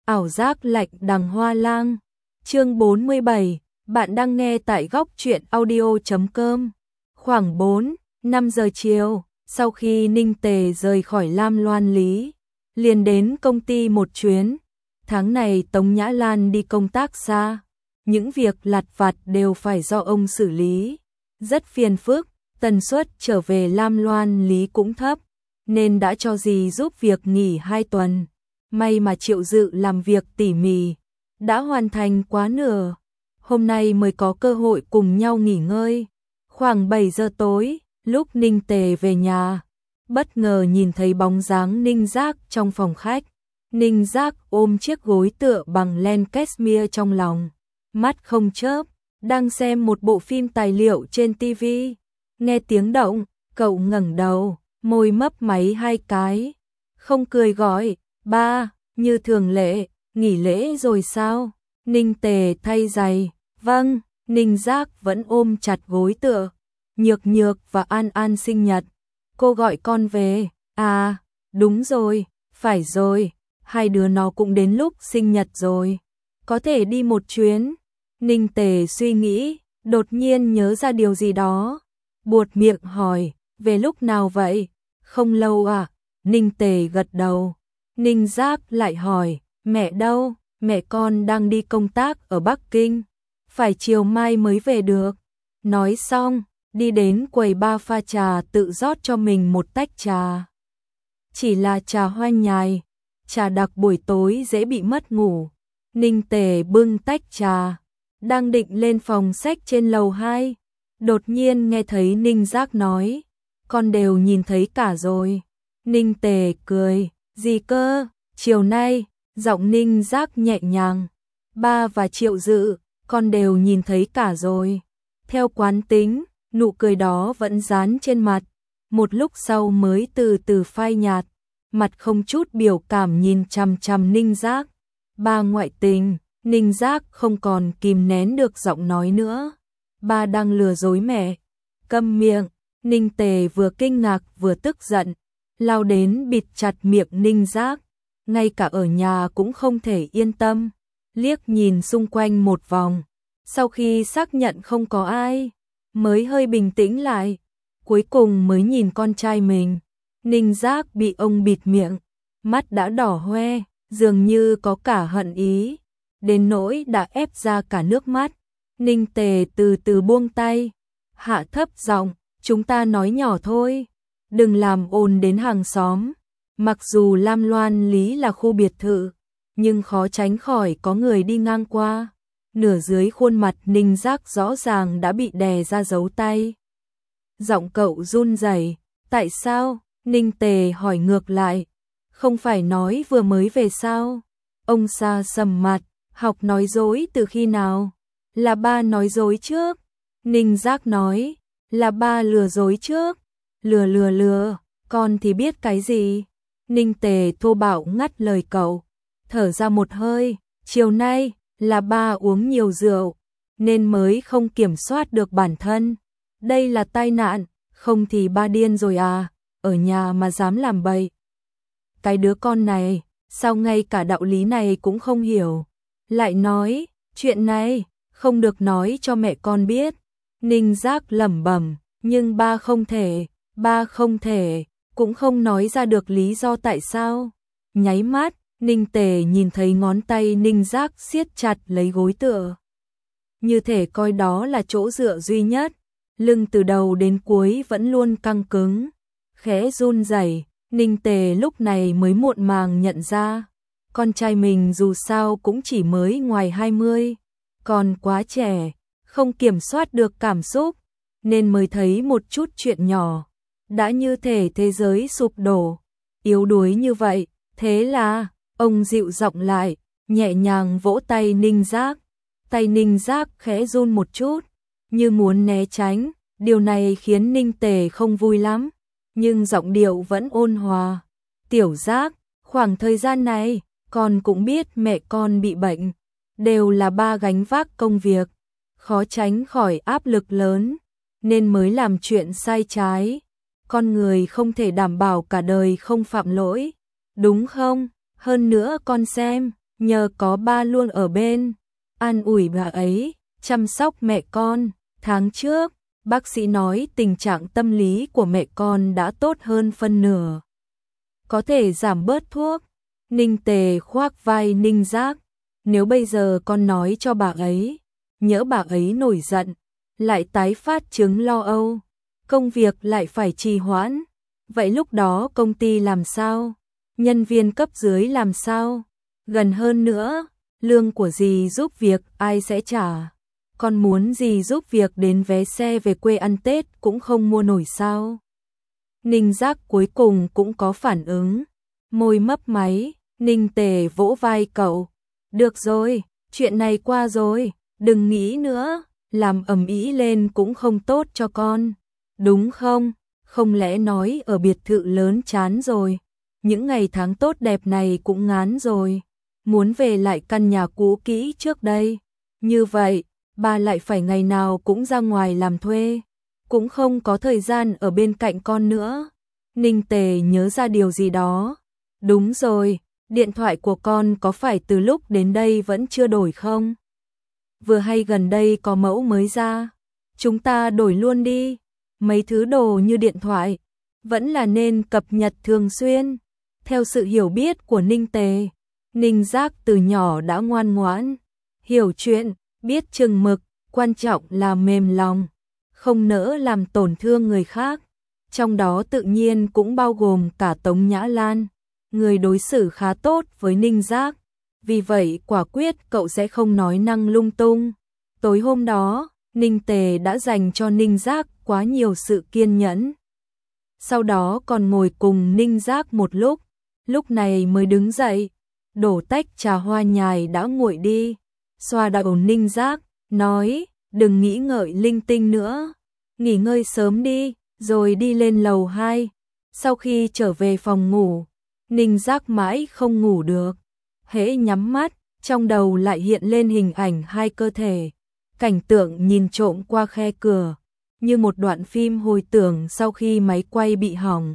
Ảo giác lạnh đằng hoa lang. Chương 47, bạn đang nghe tại góc truyện audio.com. Khoảng 4-5 giờ chiều, sau khi Ninh Tề rời khỏi Lam Loan Lý, liền đến công ty một chuyến. Tháng này Tống Nhã Lan đi công tác xa, những việc lặt vặt đều phải do ông xử lý, rất phiền phức, tần suất trở về Lam Loan Lý cũng thấp, nên đã cho dì giúp việc nghỉ 2 tuần. May mà Triệu Dự làm việc tỉ mỉ, đã hoàn thành quá nửa, hôm nay mới có cơ hội cùng nhau nghỉ ngơi. Khoảng 7 giờ tối, lúc Ninh Tề về nhà, bất ngờ nhìn thấy bóng dáng Ninh Giác trong phòng khách. Ninh Giác ôm chiếc gối tựa bằng len cashmere trong lòng, mắt không chớp, đang xem một bộ phim tài liệu trên TV. Nghe tiếng động, cậu ngẩng đầu, môi mấp máy 2 cái, không cười gọi, ba, như thường lệ, nghỉ lễ rồi sao? Ninh Tề thay giày, vâng, Ninh Giác vẫn ôm chặt gối tựa, Nhược Nhược và An An sinh nhật, cô gọi con về, à, đúng rồi, phải rồi, hai đứa nó cũng đến lúc sinh nhật rồi, có thể đi một chuyến. Ninh Tề suy nghĩ, đột nhiên nhớ ra điều gì đó, buột miệng hỏi, về lúc nào vậy? Không lâu à? Ninh Tề gật đầu. Ninh Giác lại hỏi, mẹ đâu? Mẹ con đang đi công tác ở Bắc Kinh, phải chiều mai mới về được. Nói xong, đi đến quầy bar pha trà tự rót cho mình một tách trà. Chỉ là trà hoa nhài, trà đặc buổi tối dễ bị mất ngủ. Ninh Tề bưng tách trà, đang định lên phòng sách trên lầu 2, đột nhiên nghe thấy Ninh Giác nói, con đều nhìn thấy cả rồi. Ninh Tề cười, gì cơ? Chiều nay, giọng Ninh Giác nhẹ nhàng, ba và Triệu Dự, con đều nhìn thấy cả rồi. Theo quán tính, nụ cười đó vẫn dán trên mặt, một lúc sau mới từ từ phai nhạt, mặt không chút biểu cảm nhìn chằm chằm Ninh Giác. Ba ngoại tình. Ninh Giác không còn kìm nén được giọng nói nữa. Ba đang lừa dối mẹ. Câm miệng. Ninh Tề vừa kinh ngạc vừa tức giận, lao đến bịt chặt miệng Ninh Giác. Ngay cả ở nhà cũng không thể yên tâm. Liếc nhìn xung quanh một vòng. Sau khi xác nhận không có ai, mới hơi bình tĩnh lại. Cuối cùng mới nhìn con trai mình. Ninh Giác bị ông bịt miệng, mắt đã đỏ hoe, dường như có cả hận ý, đến nỗi đã ép ra cả nước mắt. Ninh Tề từ từ buông tay, hạ thấp giọng, chúng ta nói nhỏ thôi, đừng làm ồn đến hàng xóm. Mặc dù Lam Loan Lý là khu biệt thự, nhưng khó tránh khỏi có người đi ngang qua. Nửa dưới khuôn mặt Ninh Giác rõ ràng đã bị đè ra dấu tay. Giọng cậu run rẩy, tại sao? Ninh Tề hỏi ngược lại, không phải nói vừa mới về sao? Ông Sa sầm mặt, học nói dối từ khi nào? Là ba nói dối trước. Ninh Giác nói, là ba lừa dối trước. Lừa, con thì biết cái gì? Ninh Tề thô bạo ngắt lời cậu, thở ra một hơi, chiều nay là ba uống nhiều rượu, nên mới không kiểm soát được bản thân. Đây là tai nạn, không thì ba điên rồi à, ở nhà mà dám làm bậy. Cái đứa con này, sao ngay cả đạo lý này cũng không hiểu. Lại nói, chuyện này, không được nói cho mẹ con biết. Ninh Giác lẩm bẩm, nhưng ba không thể, cũng không nói ra được lý do tại sao. Nháy mắt, Ninh Tề nhìn thấy ngón tay Ninh Giác siết chặt lấy gối tựa. Như thể coi đó là chỗ dựa duy nhất, lưng từ đầu đến cuối vẫn luôn căng cứng, khẽ run rẩy. Ninh Tề lúc này mới muộn màng nhận ra, con trai mình dù sao cũng chỉ mới ngoài 20, còn quá trẻ, không kiểm soát được cảm xúc, nên mới thấy một chút chuyện nhỏ, đã như thể thế giới sụp đổ, yếu đuối như vậy. Thế là, ông dịu giọng lại, nhẹ nhàng vỗ tay Ninh Giác. Tay Ninh Giác khẽ run một chút, như muốn né tránh, điều này khiến Ninh Tề không vui lắm. Nhưng giọng điệu vẫn ôn hòa. Tiểu Giác, khoảng thời gian này, con cũng biết mẹ con bị bệnh, đều là ba gánh vác công việc, khó tránh khỏi áp lực lớn, nên mới làm chuyện sai trái. Con người không thể đảm bảo cả đời không phạm lỗi, đúng không? Hơn nữa con xem, nhờ có ba luôn ở bên, an ủi bà ấy, chăm sóc mẹ con. Tháng trước, bác sĩ nói tình trạng tâm lý của mẹ con đã tốt hơn phân nửa. Có thể giảm bớt thuốc. Ninh Tề khoác vai Ninh Giác. Nếu bây giờ con nói cho bà ấy, nhỡ bà ấy nổi giận, lại tái phát chứng lo âu, công việc lại phải trì hoãn. Vậy lúc đó công ty làm sao? Nhân viên cấp dưới làm sao? Gần hơn nữa, lương của dì giúp việc ai sẽ trả? Con muốn dì giúp việc đến vé xe về quê ăn Tết cũng không mua nổi sao? Ninh Giác cuối cùng cũng có phản ứng, môi mấp máy. Ninh Tề vỗ vai cậu. Được rồi, chuyện này qua rồi, đừng nghĩ nữa, làm ầm ĩ lên cũng không tốt cho con. Đúng không? Không lẽ nói ở biệt thự lớn chán rồi, những ngày tháng tốt đẹp này cũng ngán rồi, muốn về lại căn nhà cũ kỹ trước đây. Như vậy, bà lại phải ngày nào cũng ra ngoài làm thuê, cũng không có thời gian ở bên cạnh con nữa. Ninh Tề nhớ ra điều gì đó. Đúng rồi, điện thoại của con có phải từ lúc đến đây vẫn chưa đổi không? Vừa hay gần đây có mẫu mới ra, chúng ta đổi luôn đi. Mấy thứ đồ như điện thoại, vẫn là nên cập nhật thường xuyên. Theo sự hiểu biết của Ninh Tề, Ninh Giác từ nhỏ đã ngoan ngoãn, hiểu chuyện, biết chừng mực, quan trọng là mềm lòng, không nỡ làm tổn thương người khác. Trong đó tự nhiên cũng bao gồm cả Tống Nhã Lan, người đối xử khá tốt với Ninh Giác. Vì vậy quả quyết cậu sẽ không nói năng lung tung. Tối hôm đó, Ninh Tề đã dành cho Ninh Giác quá nhiều sự kiên nhẫn. Sau đó còn ngồi cùng Ninh Giác một lúc này mới đứng dậy, đổ tách trà hoa nhài đã nguội đi, xoa đầu Ninh Giác, nói, đừng nghĩ ngợi linh tinh nữa, nghỉ ngơi sớm đi, rồi đi lên lầu 2. Sau khi trở về phòng ngủ, Ninh Giác mãi không ngủ được, hễ nhắm mắt, trong đầu lại hiện lên hình ảnh hai cơ thể, cảnh tượng nhìn trộm qua khe cửa, như một đoạn phim hồi tưởng sau khi máy quay bị hỏng.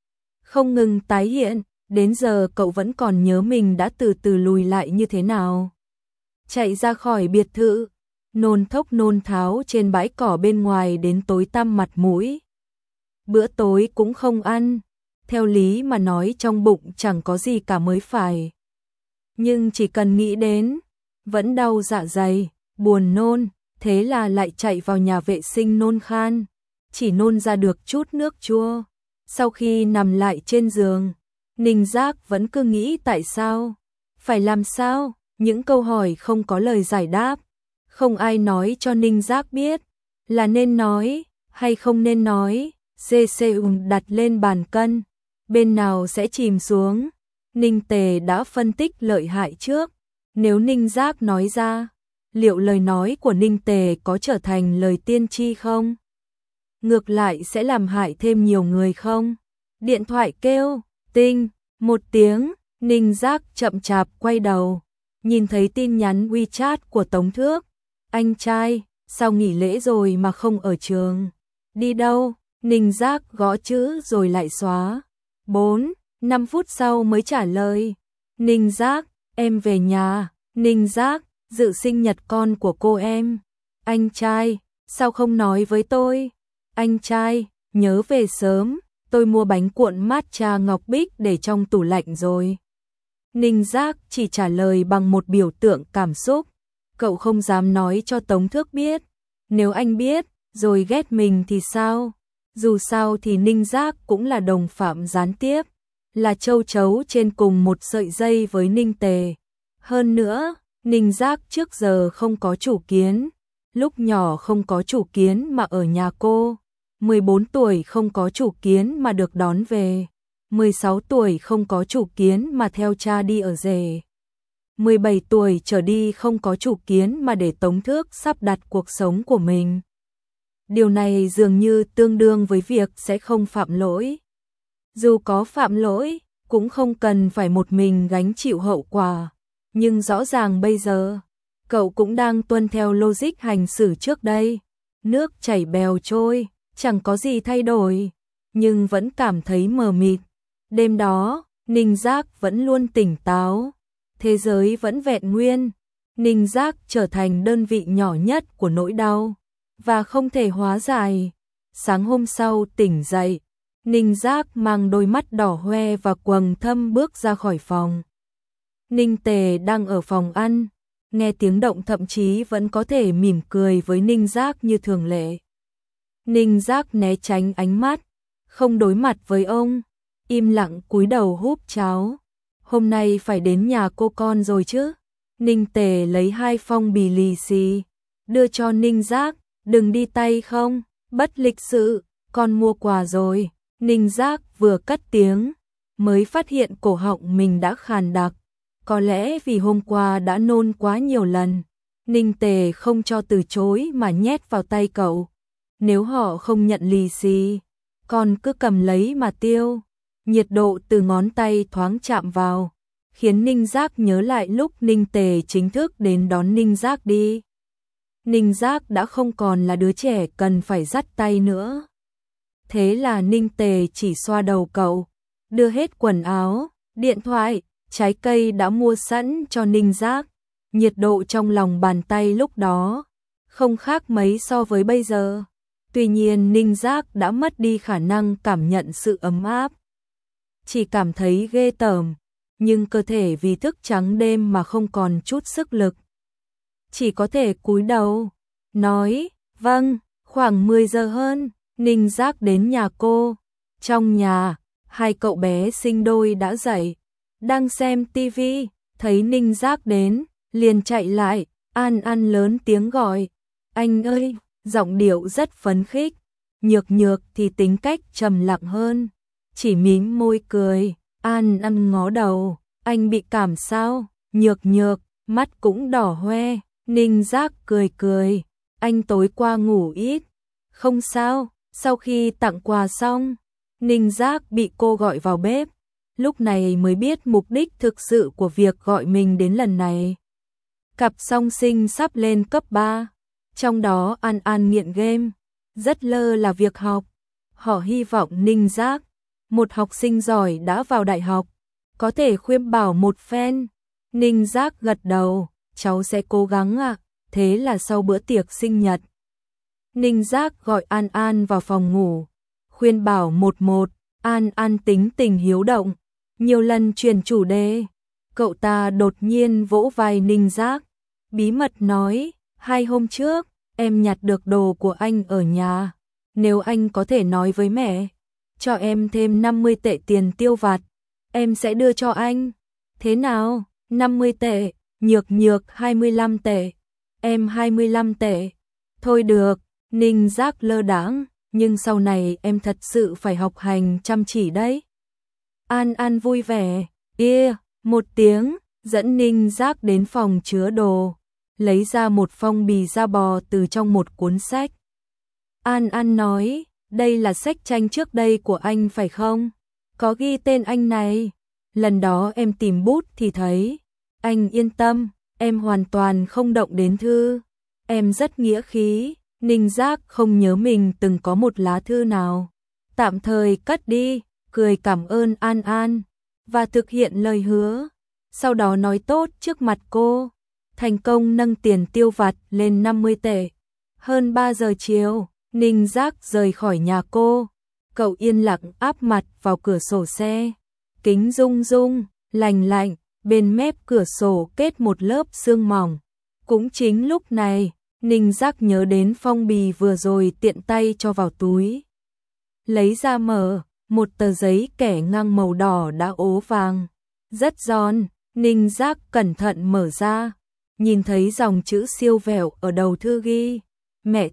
Không ngừng tái hiện, đến giờ cậu vẫn còn nhớ mình đã từ từ lùi lại như thế nào. Chạy ra khỏi biệt thự, nôn thốc nôn tháo trên bãi cỏ bên ngoài đến tối tăm mặt mũi. Bữa tối cũng không ăn, theo lý mà nói trong bụng chẳng có gì cả mới phải. Nhưng chỉ cần nghĩ đến, vẫn đau dạ dày, buồn nôn, thế là lại chạy vào nhà vệ sinh nôn khan, chỉ nôn ra được chút nước chua. Sau khi nằm lại trên giường, Ninh Giác vẫn cứ nghĩ tại sao, phải làm sao, những câu hỏi không có lời giải đáp. Không ai nói cho Ninh Giác biết, là nên nói, hay không nên nói. CCU đặt lên bàn cân, bên nào sẽ chìm xuống. Ninh Tề đã phân tích lợi hại trước, nếu Ninh Giác nói ra, liệu lời nói của Ninh Tề có trở thành lời tiên tri không? Ngược lại sẽ làm hại thêm nhiều người không? Điện thoại kêu, tinh, một tiếng, Ninh Giác chậm chạp quay đầu, nhìn thấy tin nhắn WeChat của Tống Thước. Anh trai, sao nghỉ lễ rồi mà không ở trường? Đi đâu? Ninh Giác gõ chữ rồi lại xóa. 4-5 phút sau mới trả lời. Ninh Giác, em về nhà. Ninh Giác, dự sinh nhật con của cô em. Anh trai, sao không nói với tôi? Anh trai, nhớ về sớm, tôi mua bánh cuộn matcha ngọc bích để trong tủ lạnh rồi. Ninh Giác chỉ trả lời bằng một biểu tượng cảm xúc. Cậu không dám nói cho Tống Thước biết. Nếu anh biết, rồi ghét mình thì sao? Dù sao thì Ninh Giác cũng là đồng phạm gián tiếp, là châu chấu trên cùng một sợi dây với Ninh Tề. Hơn nữa, Ninh Giác trước giờ không có chủ kiến, lúc nhỏ không có chủ kiến mà ở nhà cô, 14 tuổi không có chủ kiến mà được đón về, 16 tuổi không có chủ kiến mà theo cha đi ở rể, 17 tuổi trở đi không có chủ kiến mà để Tống Thước sắp đặt cuộc sống của mình. Điều này dường như tương đương với việc sẽ không phạm lỗi. Dù có phạm lỗi, cũng không cần phải một mình gánh chịu hậu quả. Nhưng rõ ràng bây giờ, cậu cũng đang tuân theo logic hành xử trước đây. Nước chảy bèo trôi, chẳng có gì thay đổi, nhưng vẫn cảm thấy mờ mịt. Đêm đó, Ninh Giác vẫn luôn tỉnh táo. thế giới vẫn vẹn nguyên. Ninh giác trở thành đơn vị nhỏ nhất của nỗi đau và không thể hóa giải. Sáng hôm sau tỉnh dậy, Ninh giác mang đôi mắt đỏ hoe và quầng thâm bước ra khỏi phòng. Ninh Tề đang ở phòng ăn, nghe tiếng động thậm chí vẫn có thể mỉm cười với Ninh giác như thường lệ. Ninh giác né tránh ánh mắt, không đối mặt với ông, im lặng cúi đầu húp cháo. Hôm nay phải đến nhà cô con rồi chứ? Ninh Tề lấy 2 phong bì lì xì, đưa cho Ninh giác, đừng đi tay không, bất lịch sự, con mua quà rồi. Ninh giác vừa cất tiếng, mới phát hiện cổ họng mình đã khàn đặc. Có lẽ vì hôm qua đã nôn quá nhiều lần, Ninh Tề không cho từ chối mà nhét vào tay cậu. Nếu họ không nhận lì xì, con cứ cầm lấy mà tiêu. Nhiệt độ từ ngón tay thoáng chạm vào, khiến Ninh giác nhớ lại lúc Ninh Tề chính thức đến đón Ninh giác đi. Ninh giác đã không còn là đứa trẻ cần phải dắt tay nữa. Thế là Ninh Tề chỉ xoa đầu cậu, đưa hết quần áo, điện thoại, trái cây đã mua sẵn cho Ninh giác. Nhiệt độ trong lòng bàn tay lúc đó không khác mấy so với bây giờ. Tuy nhiên Ninh giác đã mất đi khả năng cảm nhận sự ấm áp. Chỉ cảm thấy ghê tởm, nhưng cơ thể vì thức trắng đêm mà không còn chút sức lực. Chỉ có thể cúi đầu, nói, vâng. Khoảng 10 giờ hơn, Ninh giác đến nhà cô. Trong nhà, 2 cậu bé sinh đôi đã dậy, đang xem tivi, thấy Ninh giác đến, liền chạy lại, An An lớn tiếng gọi, anh ơi, giọng điệu rất phấn khích. Nhược Nhược thì tính cách trầm lặng hơn, chỉ mím môi cười. An An ngó đầu, anh bị cảm sao? Nhược Nhược, mắt cũng đỏ hoe. Ninh giác cười cười, anh tối qua ngủ ít. Không sao. Sau khi tặng quà xong, Ninh giác bị cô gọi vào bếp, lúc này mới biết mục đích thực sự của việc gọi mình đến lần này. Cặp song sinh sắp lên cấp 3, trong đó An An nghiện game, rất lơ là việc học. Họ hy vọng Ninh giác, một học sinh giỏi đã vào đại học, có thể khuyên bảo một phen. Ninh giác gật đầu, cháu sẽ cố gắng ạ. Thế là sau bữa tiệc sinh nhật, Ninh giác gọi An An vào phòng ngủ, khuyên bảo một. An An tính tình hiếu động, nhiều lần chuyển chủ đề. Cậu ta đột nhiên vỗ vai Ninh giác, bí mật nói, 2 hôm trước, em nhặt được đồ của anh ở nhà. Nếu anh có thể nói với mẹ, cho em thêm 50 tệ tiền tiêu vặt, em sẽ đưa cho anh. Thế nào? 50 tệ, Nhược Nhược 25 tệ, em 25 tệ. Thôi được. Ninh giác lơ đãng, nhưng sau này em thật sự phải học hành chăm chỉ đấy. An An vui vẻ, một tiếng, dẫn Ninh giác đến phòng chứa đồ, lấy ra một phong bì da bò từ trong một cuốn sách. An An nói, đây là sách tranh trước đây của anh phải không? Có ghi tên anh này. Lần đó em tìm bút thì thấy. Anh yên tâm, em hoàn toàn không động đến thư. Em rất nghĩa khí. Ninh giác không nhớ mình từng có một lá thư nào. Tạm thời cất đi, cười cảm ơn An An và thực hiện lời hứa. Sau đó nói tốt trước mặt cô, thành công nâng tiền tiêu vặt lên 50 tệ. Hơn 3 giờ chiều, Ninh giác rời khỏi nhà cô. Cậu yên lặng áp mặt vào cửa sổ xe. Kính rung rung, lành lạnh, bên mép cửa sổ kết một lớp sương mỏng. Cũng chính lúc này, Ninh giác nhớ đến phong bì vừa rồi tiện tay cho vào túi. Lấy ra mở, một tờ giấy kẻ ngang màu đỏ đã ố vàng. Rất giòn, Ninh giác cẩn thận mở ra. Nhìn thấy dòng chữ siêu vẹo ở đầu thư ghi. Mẹ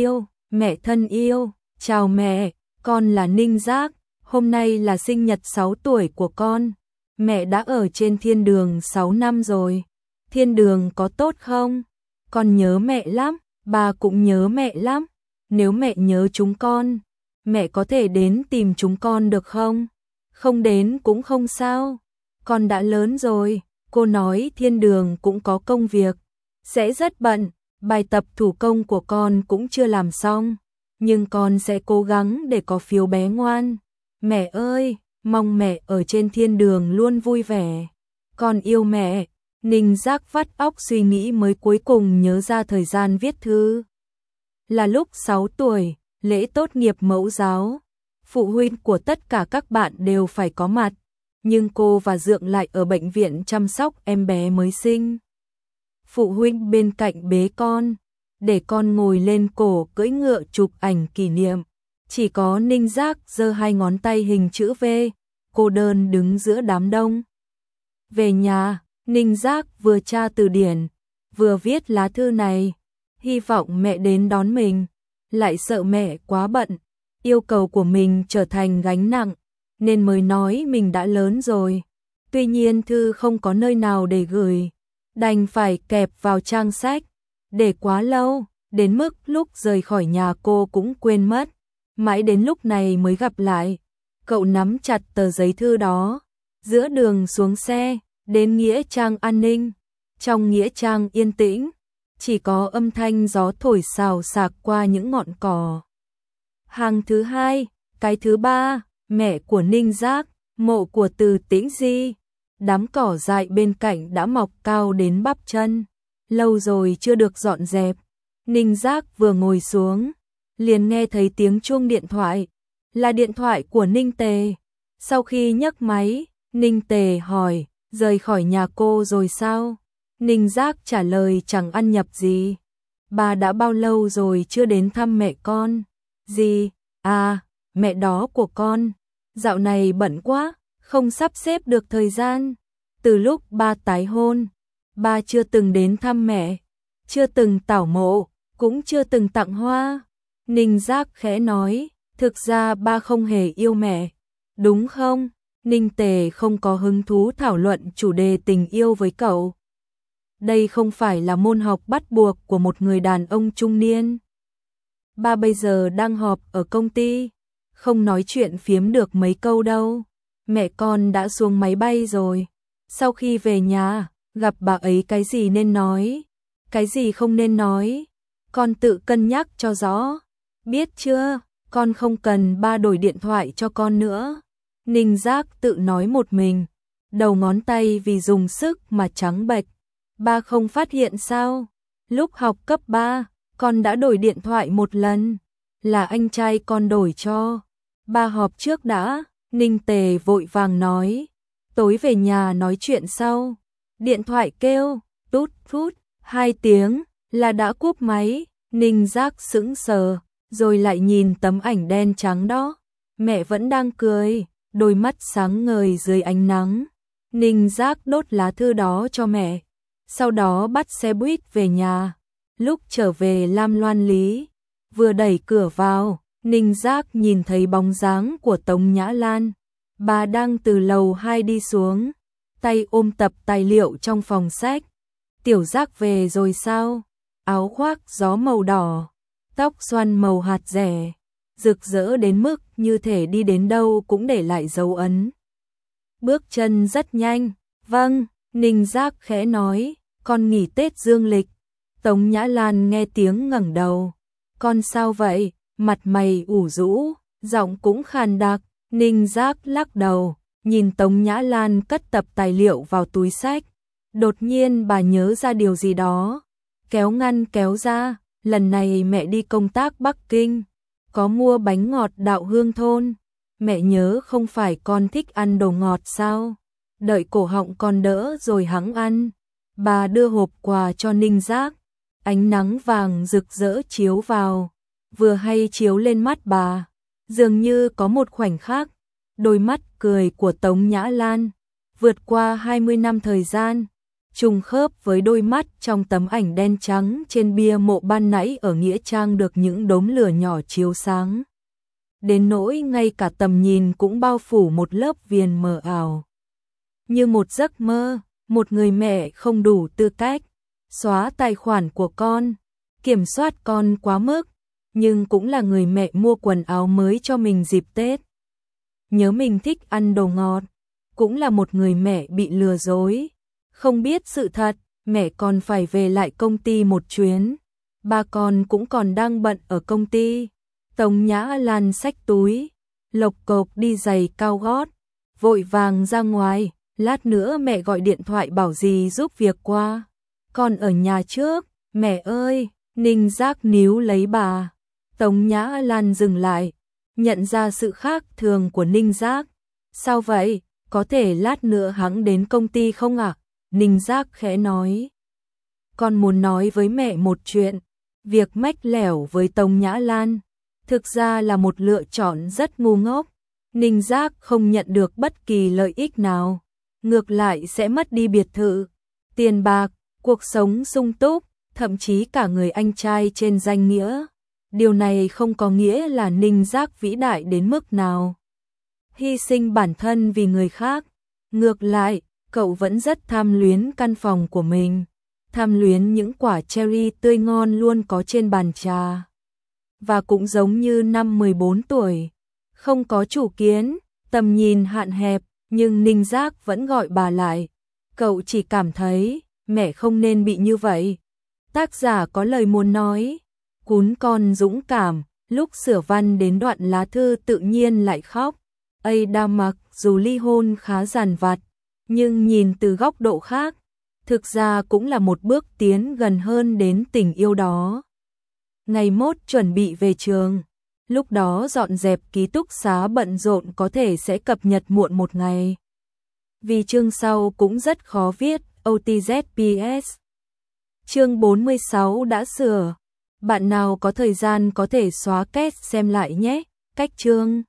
thân yêu, chào mẹ, con là Ninh giác. Hôm nay là sinh nhật 6 tuổi của con. Mẹ đã ở trên thiên đường 6 năm rồi. Thiên đường có tốt không? Con nhớ mẹ lắm, bà cũng nhớ mẹ lắm. Nếu mẹ nhớ chúng con, mẹ có thể đến tìm chúng con được không? Không đến cũng không sao. Con đã lớn rồi, cô nói thiên đường cũng có công việc. Sẽ rất bận, bài tập thủ công của con cũng chưa làm xong. Nhưng con sẽ cố gắng để có phiếu bé ngoan. Mẹ ơi, mong mẹ ở trên thiên đường luôn vui vẻ. Con yêu mẹ. Ninh Giác vắt óc suy nghĩ mới cuối cùng nhớ ra thời gian viết thư. Là lúc 6 tuổi, lễ tốt nghiệp mẫu giáo. Phụ huynh của tất cả các bạn đều phải có mặt, nhưng cô và Dượng lại ở bệnh viện chăm sóc em bé mới sinh. Phụ huynh bên cạnh bế con, để con ngồi lên cổ cưỡi ngựa chụp ảnh kỷ niệm. Chỉ có Ninh Giác giơ 2 ngón tay hình chữ V, cô đơn đứng giữa đám đông. Về nhà, Ninh Giác vừa tra từ điển, vừa viết lá thư này, hy vọng mẹ đến đón mình, lại sợ mẹ quá bận, yêu cầu của mình trở thành gánh nặng, nên mới nói mình đã lớn rồi. Tuy nhiên thư không có nơi nào để gửi, đành phải kẹp vào trang sách, để quá lâu, đến mức lúc rời khỏi nhà cô cũng quên mất, mãi đến lúc này mới gặp lại. Cậu nắm chặt tờ giấy thư đó, giữa đường xuống xe, đến nghĩa trang an ninh. Trong nghĩa trang yên tĩnh, chỉ có âm thanh gió thổi xào xạc qua những ngọn cỏ. Hàng thứ 2, cái thứ 3, mẹ của Ninh Giác, mộ của Từ Tĩnh Di. Đám cỏ dại bên cạnh đã mọc cao đến bắp chân, lâu rồi chưa được dọn dẹp. Ninh Giác vừa ngồi xuống, liền nghe thấy tiếng chuông điện thoại, là điện thoại của Ninh Tề. Sau khi nhấc máy, Ninh Tề hỏi, rời khỏi nhà cô rồi sao? Ninh Giác trả lời chẳng ăn nhập gì. Bà đã bao lâu rồi chưa đến thăm mẹ con? Gì? À, mẹ đó của con. Dạo này bận quá, không sắp xếp được thời gian. Từ lúc ba tái hôn, ba chưa từng đến thăm mẹ, chưa từng tảo mộ, cũng chưa từng tặng hoa. Ninh Giác khẽ nói, thực ra ba không hề yêu mẹ, đúng không? Ninh Tề không có hứng thú thảo luận chủ đề tình yêu với cậu. Đây không phải là môn học bắt buộc của một người đàn ông trung niên. Ba bây giờ đang họp ở công ty, không nói chuyện phiếm được mấy câu đâu. Mẹ con đã xuống máy bay rồi. Sau khi về nhà, gặp bà ấy cái gì nên nói, cái gì không nên nói, con tự cân nhắc cho rõ. Biết chưa, con không cần ba đổi điện thoại cho con nữa. Ninh Giác tự nói một mình, đầu ngón tay vì dùng sức mà trắng bệch. Ba không phát hiện sao? Lúc học cấp 3, con đã đổi điện thoại một lần, là anh trai con đổi cho. Ba họp trước đã. Ninh Tề vội vàng nói, tối về nhà nói chuyện sau. Điện thoại kêu, tút tút, 2 tiếng, là đã cúp máy. Ninh Giác sững sờ, rồi lại nhìn tấm ảnh đen trắng đó. Mẹ vẫn đang cười, đôi mắt sáng ngời dưới ánh nắng. Ninh Giác đốt lá thư đó cho mẹ, sau đó bắt xe buýt về nhà. Lúc trở về Lam Loan Lý, vừa đẩy cửa vào, Ninh Giác nhìn thấy bóng dáng của Tống Nhã Lan. Bà đang từ lầu 2 đi xuống, tay ôm tập tài liệu trong phòng sách. Tiểu Giác về rồi sao? Áo khoác gió màu đỏ, tóc xoăn màu hạt rẻ, rực rỡ đến mức như thể đi đến đâu cũng để lại dấu ấn. Bước chân rất nhanh. Vâng, Ninh Giác khẽ nói, con nghỉ Tết dương lịch. Tống Nhã Lan nghe tiếng ngẩng đầu. Con sao vậy? Mặt mày ủ rũ, giọng cũng khàn đặc. Ninh Giác lắc đầu, nhìn Tống Nhã Lan cất tập tài liệu vào túi sách. Đột nhiên bà nhớ ra điều gì đó, kéo ngăn kéo ra. Lần này mẹ đi công tác Bắc Kinh, có mua bánh ngọt Đạo Hương thôn. Mẹ nhớ không phải con thích ăn đồ ngọt sao? Đợi cổ họng con đỡ rồi hẵng ăn. Bà đưa hộp quà cho Ninh Giác. Ánh nắng vàng rực rỡ chiếu vào, vừa hay chiếu lên mắt bà. Dường như có một khoảnh khắc, đôi mắt cười của Tống Nhã Lan vượt qua 20 năm thời gian, trùng khớp với đôi mắt trong tấm ảnh đen trắng trên bia mộ ban nãy ở nghĩa trang được những đốm lửa nhỏ chiếu sáng. Đến nỗi ngay cả tầm nhìn cũng bao phủ một lớp viền mờ ảo. Như một giấc mơ, một người mẹ không đủ tư cách xóa tài khoản của con, kiểm soát con quá mức, nhưng cũng là người mẹ mua quần áo mới cho mình dịp Tết. Nhớ mình thích ăn đồ ngọt, cũng là một người mẹ bị lừa dối. Không biết sự thật, mẹ còn phải về lại công ty một chuyến. Ba con cũng còn đang bận ở công ty. Tống Nhã Lan xách túi, lộc cộc đi giày cao gót, vội vàng ra ngoài, lát nữa mẹ gọi điện thoại bảo dì giúp việc qua. Con ở nhà trước, mẹ ơi, Ninh Giác níu lấy bà. Tống Nhã Lan dừng lại, nhận ra sự khác thường của Ninh Giác. Sao vậy, có thể lát nữa hắn đến công ty không ạ? Ninh Giác khẽ nói. Con muốn nói với mẹ một chuyện. Việc mách lẻo với Tống Nhã Lan thực ra là một lựa chọn rất ngu ngốc. Ninh Giác không nhận được bất kỳ lợi ích nào, ngược lại sẽ mất đi biệt thự, tiền bạc, cuộc sống sung túc, thậm chí cả người anh trai trên danh nghĩa. Điều này không có nghĩa là Ninh Giác vĩ đại đến mức nào, hy sinh bản thân vì người khác. Ngược lại, cậu vẫn rất tham luyến căn phòng của mình, tham luyến những quả cherry tươi ngon luôn có trên bàn trà. Và cũng giống như năm 14 tuổi, không có chủ kiến, tầm nhìn hạn hẹp, nhưng Ninh Giác vẫn gọi bà lại. Cậu chỉ cảm thấy, mẹ không nên bị như vậy. Tác giả có lời muốn nói, cún con dũng cảm, lúc sửa văn đến đoạn lá thư tự nhiên lại khóc. Ada mặc dù ly hôn khá dằn vặt, nhưng nhìn từ góc độ khác, thực ra cũng là một bước tiến gần hơn đến tình yêu đó. Ngày mốt chuẩn bị về trường, lúc đó dọn dẹp ký túc xá bận rộn có thể sẽ cập nhật muộn một ngày. Vì chương sau cũng rất khó viết, OTZPS. Chương 46 đã sửa. Bạn nào có thời gian có thể xóa két xem lại nhé. Cách chương